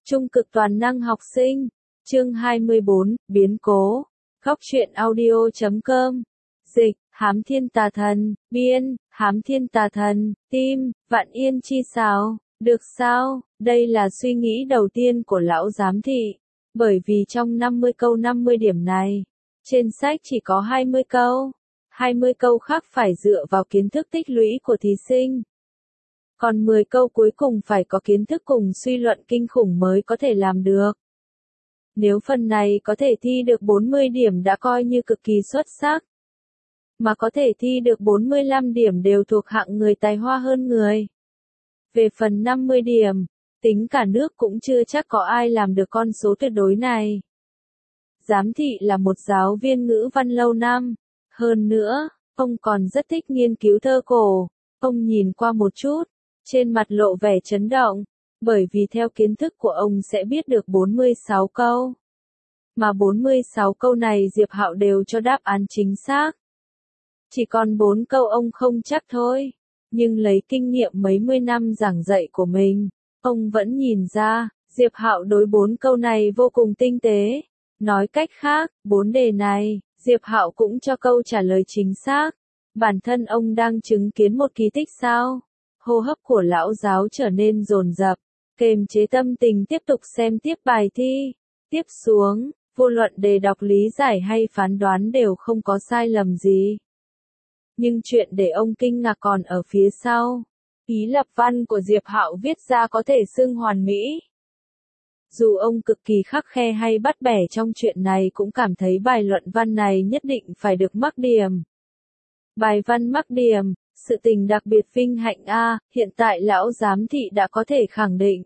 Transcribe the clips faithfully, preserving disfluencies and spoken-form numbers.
Trung cực toàn năng học sinh. Chương hai mươi bốn, biến cố. Góc truyện audio chấm com. Dịch, Hám Thiên Tà Thần. Biên, Hám Thiên Tà Thần. Tim, Vạn Yên Chi sao? Được sao? Đây là suy nghĩ đầu tiên của lão giám thị. Bởi vì trong năm mươi câu năm mươi điểm này, trên sách chỉ có hai mươi câu. hai mươi câu khác phải dựa vào kiến thức tích lũy của thí sinh. Còn mười câu cuối cùng phải có kiến thức cùng suy luận kinh khủng mới có thể làm được. Nếu phần này có thể thi được bốn mươi điểm đã coi như cực kỳ xuất sắc. Mà có thể thi được bốn mươi lăm điểm đều thuộc hạng người tài hoa hơn người. Về phần năm mươi điểm, tính cả nước cũng chưa chắc có ai làm được con số tuyệt đối này. Giám thị là một giáo viên ngữ văn lâu năm. Hơn nữa, ông còn rất thích nghiên cứu thơ cổ. Ông nhìn qua một chút, trên mặt lộ vẻ chấn động, bởi vì theo kiến thức của ông sẽ biết được bốn mươi sáu câu. Mà bốn mươi sáu câu này Diệp Hạo đều cho đáp án chính xác. Chỉ còn bốn câu ông không chắc thôi, nhưng lấy kinh nghiệm mấy mươi năm giảng dạy của mình, ông vẫn nhìn ra, Diệp Hạo đối bốn câu này vô cùng tinh tế. Nói cách khác, bốn đề này, Diệp Hạo cũng cho câu trả lời chính xác. Bản thân ông đang chứng kiến một kỳ tích sao? Hô hấp của lão giáo trở nên dồn dập, kềm chế tâm tình tiếp tục xem tiếp bài thi. Tiếp xuống, vô luận đề đọc lý giải hay phán đoán đều không có sai lầm gì. Nhưng chuyện để ông kinh ngạc còn ở phía sau. Ý lập văn của Diệp Hạo viết ra có thể xưng hoàn mỹ. Dù ông cực kỳ khắt khe hay bắt bẻ trong chuyện này cũng cảm thấy bài luận văn này nhất định phải được mắc điểm. Bài văn mắc điểm, sự tình đặc biệt vinh hạnh a, hiện tại lão giám thị đã có thể khẳng định.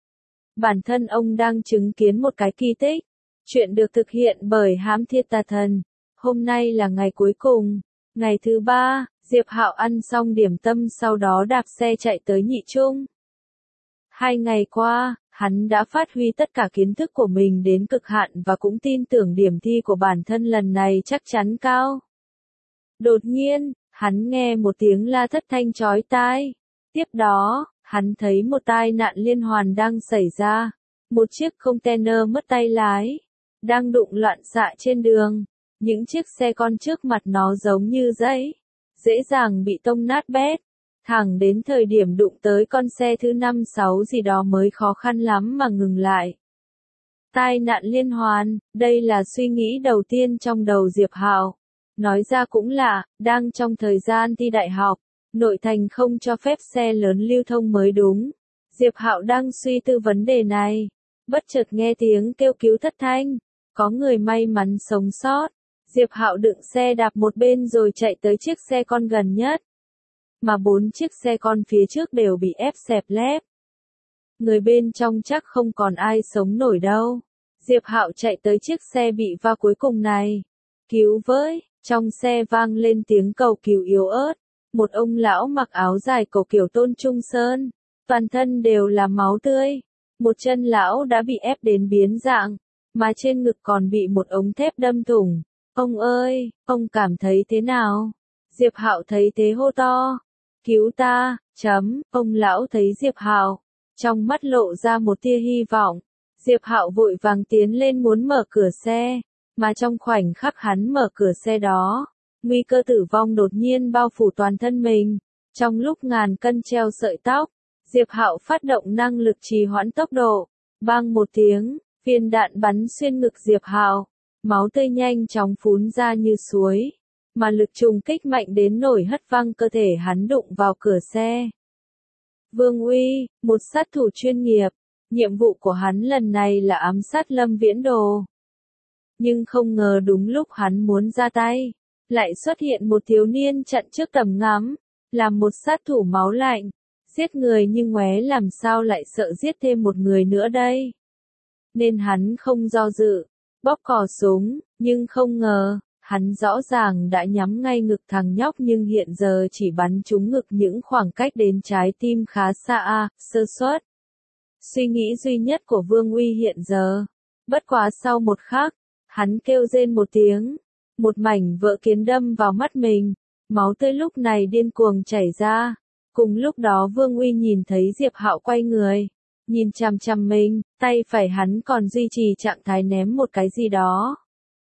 Bản thân ông đang chứng kiến một cái kỳ tích. Chuyện được thực hiện bởi Hám Thiên Tà Thần. Hôm nay là ngày cuối cùng. Ngày thứ ba, Diệp Hạo ăn xong điểm tâm sau đó đạp xe chạy tới Nhị Trung. Hai ngày qua, hắn đã phát huy tất cả kiến thức của mình đến cực hạn và cũng tin tưởng điểm thi của bản thân lần này chắc chắn cao. Đột nhiên, hắn nghe một tiếng la thất thanh chói tai. Tiếp đó, hắn thấy một tai nạn liên hoàn đang xảy ra. Một chiếc container mất tay lái, đang đụng loạn xạ trên đường. Những chiếc xe con trước mặt nó giống như giấy, dễ dàng bị tông nát bét. Thẳng đến thời điểm đụng tới con xe thứ năm sáu gì đó mới khó khăn lắm mà ngừng lại. Tai nạn liên hoàn, đây là suy nghĩ đầu tiên trong đầu Diệp Hạo. Nói ra cũng lạ, đang trong thời gian thi đại học, nội thành không cho phép xe lớn lưu thông mới đúng. Diệp Hạo đang suy tư vấn đề này, bất chợt nghe tiếng kêu cứu thất thanh, có người may mắn sống sót. Diệp Hạo đựng xe đạp một bên rồi chạy tới chiếc xe con gần nhất. Mà bốn chiếc xe con phía trước đều bị ép xẹp lép. Người bên trong chắc không còn ai sống nổi đâu. Diệp Hạo chạy tới chiếc xe bị va cuối cùng này. Cứu với, trong xe vang lên tiếng cầu cứu yếu ớt. Một ông lão mặc áo dài cổ kiểu Tôn Trung Sơn. Toàn thân đều là máu tươi. Một chân lão đã bị ép đến biến dạng. Mà trên ngực còn bị một ống thép đâm thủng. Ông ơi, ông cảm thấy thế nào? Diệp Hạo thấy thế hô to. Cứu ta, chấm, ông lão thấy Diệp Hạo. Trong mắt lộ ra một tia hy vọng. Diệp Hạo vội vàng tiến lên muốn mở cửa xe. Mà trong khoảnh khắc hắn mở cửa xe đó, nguy cơ tử vong đột nhiên bao phủ toàn thân mình. Trong lúc ngàn cân treo sợi tóc, Diệp Hạo phát động năng lực trì hoãn tốc độ. Bang một tiếng, viên đạn bắn xuyên ngực Diệp Hạo. Máu tươi nhanh chóng phún ra như suối, mà lực trùng kích mạnh đến nổi hất văng cơ thể hắn đụng vào cửa xe. Vương Uy, một sát thủ chuyên nghiệp, nhiệm vụ của hắn lần này là ám sát Lâm Viễn Đồ. Nhưng không ngờ đúng lúc hắn muốn ra tay, lại xuất hiện một thiếu niên chặn trước tầm ngắm, làm một sát thủ máu lạnh, giết người nhưng ngoé làm sao lại sợ giết thêm một người nữa đây. Nên hắn không do dự, bóp cò súng, nhưng không ngờ, hắn rõ ràng đã nhắm ngay ngực thằng nhóc nhưng hiện giờ chỉ bắn trúng ngực những khoảng cách đến trái tim khá xa, sơ suất. Suy nghĩ duy nhất của Vương Uy hiện giờ. Bất quá sau một khắc, hắn kêu rên một tiếng, một mảnh vỡ kiến đâm vào mắt mình, máu tươi lúc này điên cuồng chảy ra. Cùng lúc đó Vương Uy nhìn thấy Diệp Hạo quay người, nhìn chằm chằm mình, tay phải hắn còn duy trì trạng thái ném một cái gì đó.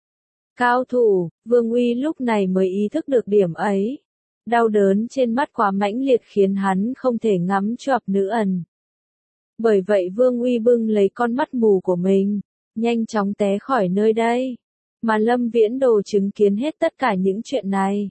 Cao thủ, Vương Uy lúc này mới ý thức được điểm ấy. Đau đớn trên mắt quá mãnh liệt khiến hắn không thể ngắm chọp nữ ẩn. Bởi vậy Vương Uy bưng lấy con mắt mù của mình, nhanh chóng té khỏi nơi đây. Mà Lâm Viễn Đồ chứng kiến hết tất cả những chuyện này.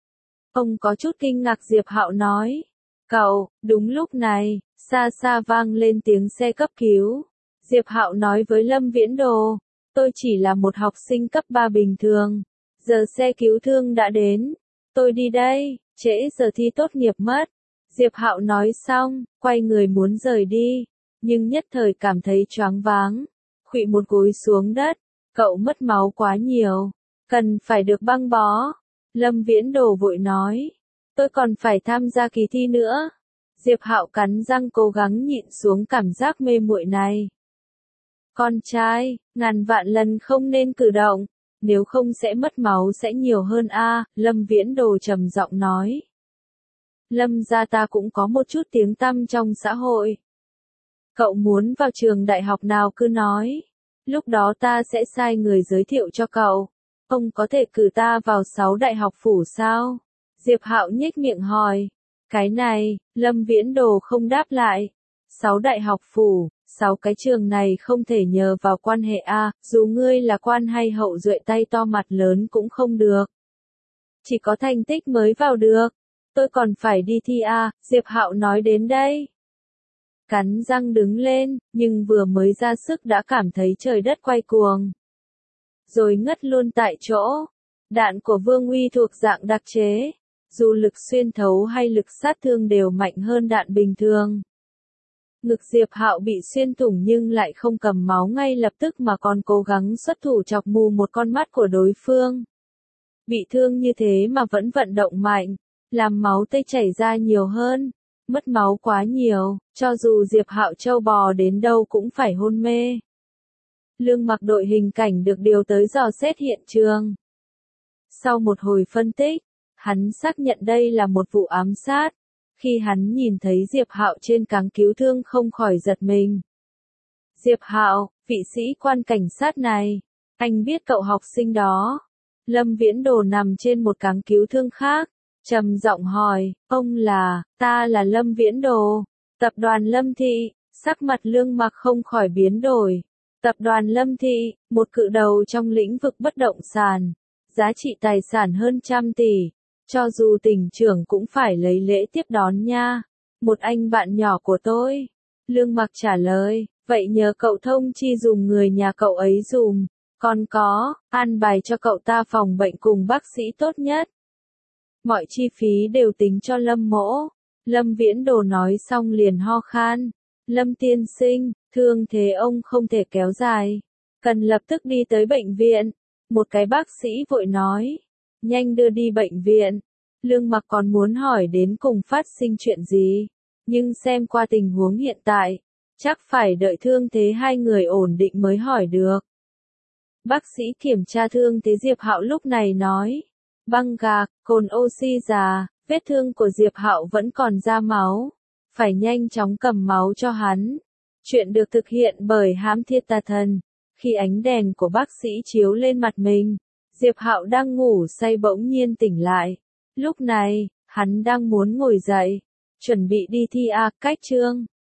Ông có chút kinh ngạc. Diệp Hạo nói. Cậu, đúng lúc này, xa xa vang lên tiếng xe cấp cứu. Diệp Hạo nói với Lâm Viễn Đồ. Tôi chỉ là một học sinh cấp ba bình thường. Giờ xe cứu thương đã đến. Tôi đi đây, trễ giờ thi tốt nghiệp mất. Diệp Hạo nói xong, quay người muốn rời đi. Nhưng nhất thời cảm thấy choáng váng. Khuỵu một gối xuống đất. Cậu mất máu quá nhiều. Cần phải được băng bó. Lâm Viễn Đồ vội nói. Tôi còn phải tham gia kỳ thi nữa. Diệp Hạo cắn răng cố gắng nhịn xuống cảm giác mê muội này. Con trai, ngàn vạn lần không nên cử động. Nếu không sẽ mất máu sẽ nhiều hơn a. Lâm Viễn Đồ trầm giọng nói. Lâm gia ta cũng có một chút tiếng tăm trong xã hội. Cậu muốn vào trường đại học nào cứ nói. Lúc đó ta sẽ sai người giới thiệu cho cậu. Ông có thể cử ta vào sáu đại học phủ sao? Diệp Hạo nhếch miệng hỏi. Cái này, Lâm Viễn Đồ không đáp lại. Sáu đại học phủ, sáu cái trường này không thể nhờ vào quan hệ a, dù ngươi là quan hay hậu duệ tay to mặt lớn cũng không được. Chỉ có thành tích mới vào được. Tôi còn phải đi thi a, Diệp Hạo nói đến đây. Cắn răng đứng lên, nhưng vừa mới ra sức đã cảm thấy trời đất quay cuồng. Rồi ngất luôn tại chỗ. Đạn của Vương Uy thuộc dạng đặc chế. Dù lực xuyên thấu hay lực sát thương đều mạnh hơn đạn bình thường. Ngực Diệp Hạo bị xuyên thủng nhưng lại không cầm máu ngay lập tức mà còn cố gắng xuất thủ chọc mù một con mắt của đối phương. Bị thương như thế mà vẫn vận động mạnh, làm máu tươi chảy ra nhiều hơn. Mất máu quá nhiều, cho dù Diệp Hạo trâu bò đến đâu cũng phải hôn mê. Lương Mặc đội hình cảnh được điều tới dò xét hiện trường. Sau một hồi phân tích, hắn xác nhận đây là một vụ ám sát. Khi hắn nhìn thấy Diệp Hạo trên cáng cứu thương không khỏi giật mình. Diệp Hạo, vị sĩ quan cảnh sát này, anh biết cậu học sinh đó. Lâm Viễn Đồ nằm trên một cáng cứu thương khác, trầm giọng hỏi, ông là, ta là Lâm Viễn Đồ, tập đoàn Lâm Thị. Sắc mặt Lương Mặc không khỏi biến đổi. Tập đoàn Lâm Thị, một cự đầu trong lĩnh vực bất động sản, giá trị tài sản hơn trăm tỷ. Cho dù tỉnh trưởng cũng phải lấy lễ tiếp đón nha. Một anh bạn nhỏ của tôi. Lương Mặc trả lời, vậy nhờ cậu thông chi dùng người nhà cậu ấy dùm. Còn có, an bài cho cậu ta phòng bệnh cùng bác sĩ tốt nhất. Mọi chi phí đều tính cho Lâm mỗ. Lâm Viễn Đồ nói xong liền ho khan. Lâm tiên sinh, thương thế ông không thể kéo dài. Cần lập tức đi tới bệnh viện. Một cái bác sĩ vội nói. Nhanh đưa đi bệnh viện. Lương Mặc còn muốn hỏi đến cùng phát sinh chuyện gì. Nhưng xem qua tình huống hiện tại, chắc phải đợi thương thế hai người ổn định mới hỏi được. Bác sĩ kiểm tra thương thế Diệp Hạo lúc này nói. Băng gạc, cồn oxy già, vết thương của Diệp Hạo vẫn còn ra máu. Phải nhanh chóng cầm máu cho hắn. Chuyện được thực hiện bởi Hám Thiên Tà Thần. Khi ánh đèn của bác sĩ chiếu lên mặt mình, Diệp Hạo đang ngủ say bỗng nhiên tỉnh lại. Lúc này, hắn đang muốn ngồi dậy, chuẩn bị đi thi A cách chương.